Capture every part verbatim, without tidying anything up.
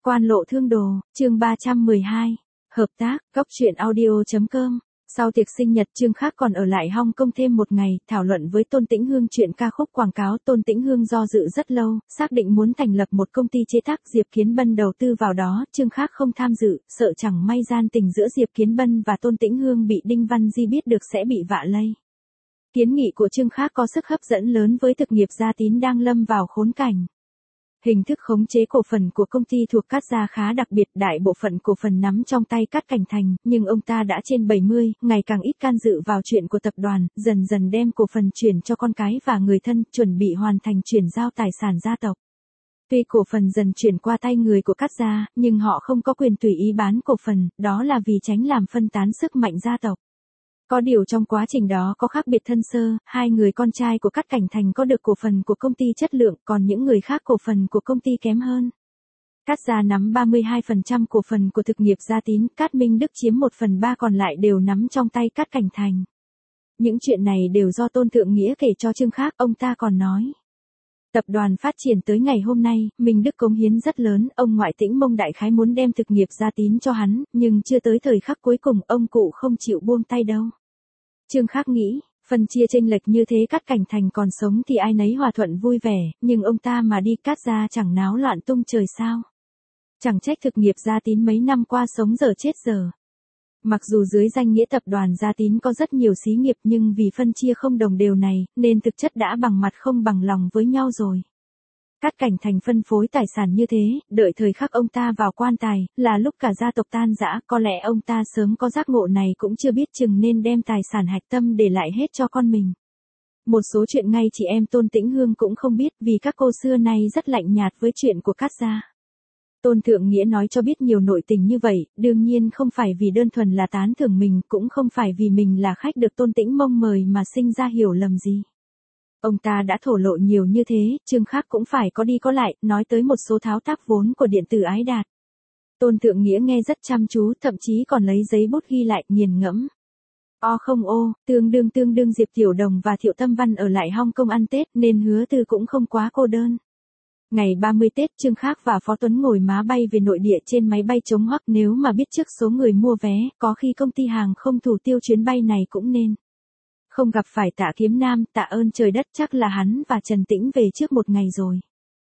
Quan lộ thương đồ, chương ba trăm mười hai. Hợp tác, góc truyện audio.com. Sau tiệc sinh nhật, Trương Khắc còn ở lại Hong Kong thêm một ngày, thảo luận với Tôn Tĩnh Hương chuyện ca khúc quảng cáo. Tôn Tĩnh Hương do dự rất lâu, xác định muốn thành lập một công ty chế tác. Diệp Kiến Bân đầu tư vào đó, Trương Khắc không tham dự, sợ chẳng may gian tình giữa Diệp Kiến Bân và Tôn Tĩnh Hương bị Đinh Văn Di biết được sẽ bị vạ lây. Kiến nghị của Trương Khắc có sức hấp dẫn lớn với thực nghiệp Gia Tín đang lâm vào khốn cảnh. Hình thức khống chế cổ phần của công ty thuộc Cát Gia khá đặc biệt, đại bộ phận cổ phần nắm trong tay Cát Cảnh Thành, nhưng ông ta đã trên bảy mươi, ngày càng ít can dự vào chuyện của tập đoàn, dần dần đem cổ phần chuyển cho con cái và người thân, chuẩn bị hoàn thành chuyển giao tài sản gia tộc. Tuy cổ phần dần chuyển qua tay người của Cát Gia, nhưng họ không có quyền tùy ý bán cổ phần, đó là vì tránh làm phân tán sức mạnh gia tộc. Có điều trong quá trình đó có khác biệt thân sơ, hai người con trai của Cát Cảnh Thành có được cổ phần của công ty chất lượng, còn những người khác cổ phần của công ty kém hơn. Cát Gia nắm ba mươi hai phần trăm cổ phần của thực nghiệp Gia Tín, Cát Minh Đức chiếm một phần ba còn lại đều nắm trong tay Cát Cảnh Thành. Những chuyện này đều do Tôn Thượng Nghĩa kể cho Trương Khắc, ông ta còn nói. Tập đoàn phát triển tới ngày hôm nay, Minh Đức cống hiến rất lớn, ông ngoại Tĩnh Mông đại khái muốn đem thực nghiệp Gia Tín cho hắn, nhưng chưa tới thời khắc cuối cùng, ông cụ không chịu buông tay đâu. Trương Khắc nghĩ, phần chia chênh lệch như thế Cát Cảnh Thành còn sống thì ai nấy hòa thuận vui vẻ, nhưng ông ta mà đi Cát Gia chẳng náo loạn tung trời sao. Chẳng trách thực nghiệp Gia Tín mấy năm qua sống dở chết dở. Mặc dù dưới danh nghĩa tập đoàn Gia Tín có rất nhiều xí nghiệp nhưng vì phân chia không đồng đều này, nên thực chất đã bằng mặt không bằng lòng với nhau rồi. Cát Cảnh Thành phân phối tài sản như thế, đợi thời khắc ông ta vào quan tài, là lúc cả gia tộc tan rã, có lẽ ông ta sớm có giác ngộ này cũng chưa biết chừng nên đem tài sản hạch tâm để lại hết cho con mình. Một số chuyện ngay chị em Tôn Tĩnh Hương cũng không biết vì các cô xưa nay rất lạnh nhạt với chuyện của Cát Gia. Tôn Thượng Nghĩa nói cho biết nhiều nội tình như vậy, đương nhiên không phải vì đơn thuần là tán thưởng mình, cũng không phải vì mình là khách được Tôn Tĩnh Mông mời mà sinh ra hiểu lầm gì. Ông ta đã thổ lộ nhiều như thế, Trương Khắc cũng phải có đi có lại, nói tới một số tháo tác vốn của điện tử Ái Đạt. Tôn Thượng Nghĩa nghe rất chăm chú, thậm chí còn lấy giấy bút ghi lại, nghiền ngẫm. O không ô, tương đương tương đương Diệp Tiểu Đồng và Thiệu Tâm Văn ở lại Hong Kong ăn Tết nên Hứa Tư cũng không quá cô đơn. Ngày ba mươi Tết, Trương Khắc và Phó Tuấn ngồi má bay về nội địa trên máy bay chống hoắc, nếu mà biết trước số người mua vé, có khi công ty hàng không thủ tiêu chuyến bay này cũng nên. Không gặp phải Tạ Kiếm Nam, tạ ơn trời đất, chắc là hắn và Trần Tĩnh về trước một ngày rồi.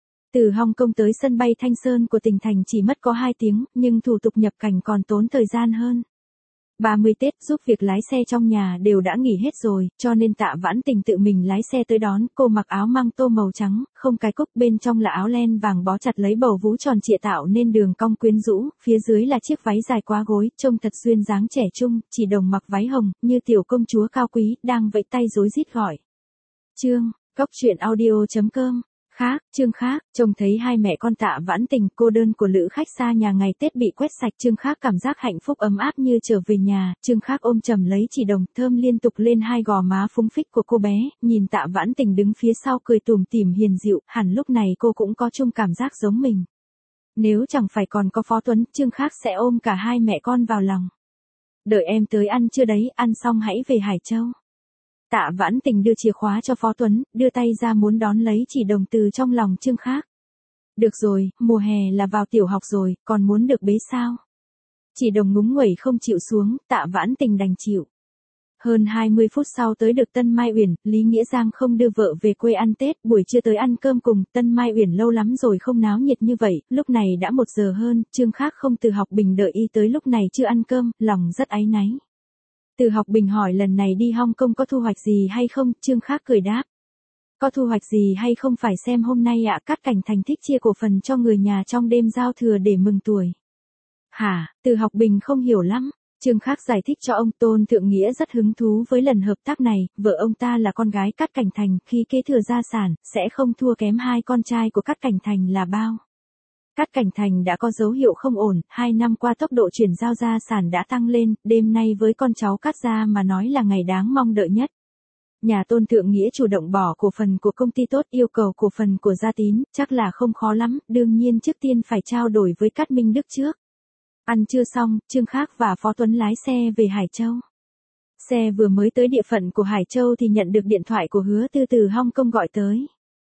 Từ Hong Kong tới sân bay Thanh Sơn của tỉnh thành chỉ mất có hai tiếng, nhưng thủ tục nhập cảnh còn tốn thời gian hơn. ba mươi Tết giúp việc lái xe trong nhà đều đã nghỉ hết rồi, cho nên Tạ Vãn Tình tự mình lái xe tới đón. Cô mặc áo măng tô màu trắng, không cái cúc, bên trong là áo len vàng bó chặt lấy bầu vú tròn trịa tạo nên đường cong quyến rũ, phía dưới là chiếc váy dài quá gối, trông thật duyên dáng trẻ trung. Chỉ Đồng mặc váy hồng, như tiểu công chúa cao quý, đang vẫy tay rối rít gọi. Chương, góc truyện audio.com. Khác, Trương Khắc, trông thấy hai mẹ con Tạ Vãn Tình cô đơn của lữ khách xa nhà ngày Tết bị quét sạch, Trương Khắc cảm giác hạnh phúc ấm áp như trở về nhà. Trương Khắc ôm chầm lấy Chỉ Đồng, thơm liên tục lên hai gò má phúng phích của cô bé, nhìn Tạ Vãn Tình đứng phía sau cười tủm tỉm hiền dịu, hẳn lúc này cô cũng có chung cảm giác giống mình. Nếu chẳng phải còn có Phó Tuấn, Trương Khắc sẽ ôm cả hai mẹ con vào lòng. Đợi em tới ăn chưa đấy, ăn xong hãy về Hải Châu. Tạ Vãn Tình đưa chìa khóa cho Phó Tuấn, đưa tay ra muốn đón lấy Chỉ Đồng từ trong lòng Trương Khắc. Được rồi, mùa hè là vào tiểu học rồi, còn muốn được bế sao? Chỉ Đồng ngúng nguẩy không chịu xuống, Tạ Vãn Tình đành chịu. Hơn hai mươi phút sau tới được Tân Mai Uyển, Lý Nghĩa Giang không đưa vợ về quê ăn Tết, buổi trưa tới ăn cơm cùng. Tân Mai Uyển lâu lắm rồi không náo nhiệt như vậy, lúc này đã một giờ hơn, Trương Khắc không Từ Học Bình đợi y tới lúc này chưa ăn cơm, lòng rất áy náy. Từ Học Bình hỏi lần này đi Hong Kong có thu hoạch gì hay không, Trương Khắc cười đáp. Có thu hoạch gì hay không phải xem hôm nay ạ. Cát Cảnh Thành thích chia cổ phần cho người nhà trong đêm giao thừa để mừng tuổi. Hả, Từ Học Bình không hiểu lắm. Trương Khắc giải thích cho ông. Tôn Thượng Nghĩa rất hứng thú với lần hợp tác này, vợ ông ta là con gái Cát Cảnh Thành, khi kế thừa gia sản, sẽ không thua kém hai con trai của Cát Cảnh Thành là bao. Cát Cảnh Thành đã có dấu hiệu không ổn, hai năm qua tốc độ chuyển giao gia sản đã tăng lên, đêm nay với con cháu Cát Gia mà nói là ngày đáng mong đợi nhất. Nhà Tôn Thượng Nghĩa chủ động bỏ cổ phần của công ty tốt, yêu cầu cổ phần của Gia Tín, chắc là không khó lắm, đương nhiên trước tiên phải trao đổi với Cát Minh Đức trước. Ăn trưa xong, Trương Khắc và Phó Tuấn lái xe về Hải Châu. Xe vừa mới tới địa phận của Hải Châu thì nhận được điện thoại của Hứa Tư từ Hong Kong gọi tới.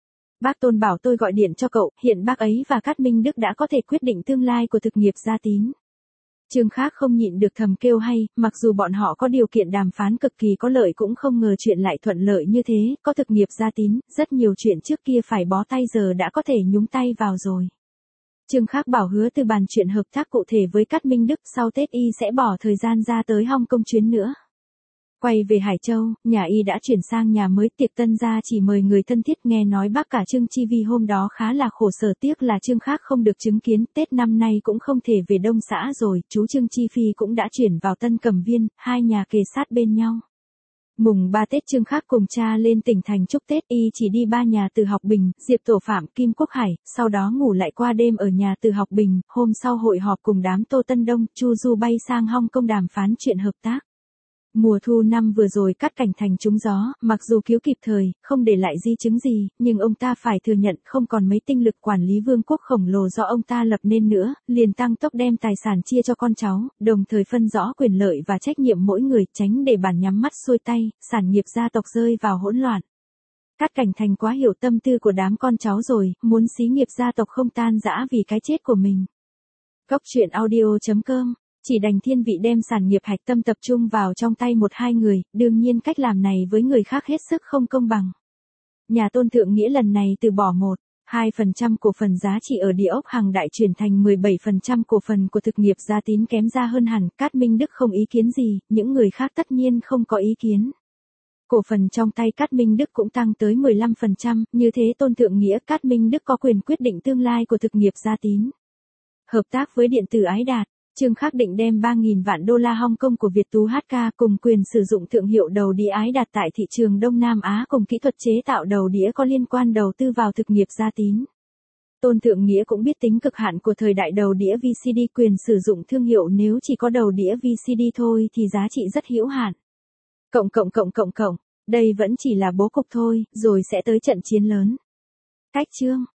Bác Tôn bảo tôi gọi điện cho cậu, hiện bác ấy và Cát Minh Đức đã có thể quyết định tương lai của thực nghiệp Gia Tín. Trương Khác không nhịn được thầm kêu hay, mặc dù bọn họ có điều kiện đàm phán cực kỳ có lợi cũng không ngờ chuyện lại thuận lợi như thế, có thực nghiệp Gia Tín, rất nhiều chuyện trước kia phải bó tay giờ đã có thể nhúng tay vào rồi. Trương Khác bảo hứa từ bàn chuyện hợp tác cụ thể với Cát Minh Đức, sau Tết y sẽ bỏ thời gian ra tới Hong Kong chuyến nữa. Quay về Hải Châu, nhà y đã chuyển sang nhà mới, tiệc tân gia chỉ mời người thân thiết, nghe nói bác cả Trương Chi Vi hôm đó khá là khổ sở, tiếc là Trương Khác không được chứng kiến, Tết năm nay cũng không thể về Đông xã rồi, chú Trương Chi Phi cũng đã chuyển vào Tân Cẩm Viên, hai nhà kề sát bên nhau. Mùng ba Tết Trương Khác cùng cha lên tỉnh thành chúc Tết, y chỉ đi ba nhà Từ Học Bình, Diệp Tổ Phạm, Kim Quốc Hải, sau đó ngủ lại qua đêm ở nhà Từ Học Bình, hôm sau hội họp cùng đám Tô Tân Đông, Chu Du bay sang Hong Kong đàm phán chuyện hợp tác. Mùa thu năm vừa rồi Cát Cảnh Thành trúng gió, mặc dù cứu kịp thời, không để lại di chứng gì, nhưng ông ta phải thừa nhận không còn mấy tinh lực quản lý vương quốc khổng lồ do ông ta lập nên nữa, liền tăng tốc đem tài sản chia cho con cháu, đồng thời phân rõ quyền lợi và trách nhiệm mỗi người, tránh để bản nhắm mắt xuôi tay, sản nghiệp gia tộc rơi vào hỗn loạn. Cát Cảnh Thành quá hiểu tâm tư của đám con cháu rồi, muốn xí nghiệp gia tộc không tan rã vì cái chết của mình. Cốc truyện audio chấm com Chỉ đành thiên vị đem sản nghiệp hạch tâm tập trung vào trong tay một hai người, đương nhiên cách làm này với người khác hết sức không công bằng. Nhà Tôn Thượng Nghĩa lần này từ bỏ một, hai phần trăm cổ phần giá trị ở địa ốc Hằng Đại chuyển thành mười bảy phần trăm cổ phần của thực nghiệp Gia Tín, kém ra hơn hẳn, Cát Minh Đức không ý kiến gì, những người khác tất nhiên không có ý kiến. Cổ phần trong tay Cát Minh Đức cũng tăng tới mười lăm phần trăm, như thế Tôn Thượng Nghĩa Cát Minh Đức có quyền quyết định tương lai của thực nghiệp Gia Tín. Hợp tác với điện tử Ái Đạt. Trương Khác định đem ba nghìn vạn đô la Hong Kong của Việt Tú hát ca cùng quyền sử dụng thương hiệu đầu đĩa Ái Đạt tại thị trường Đông Nam Á cùng kỹ thuật chế tạo đầu đĩa có liên quan đầu tư vào thực nghiệp Gia Tín. Tôn Thượng Nghĩa cũng biết tính cực hạn của thời đại đầu đĩa vê xê đê, quyền sử dụng thương hiệu nếu chỉ có đầu đĩa vê xê đê thôi thì giá trị rất hữu hạn. Cộng cộng cộng cộng cộng, đây vẫn chỉ là bố cục thôi, rồi sẽ tới trận chiến lớn. Cách chương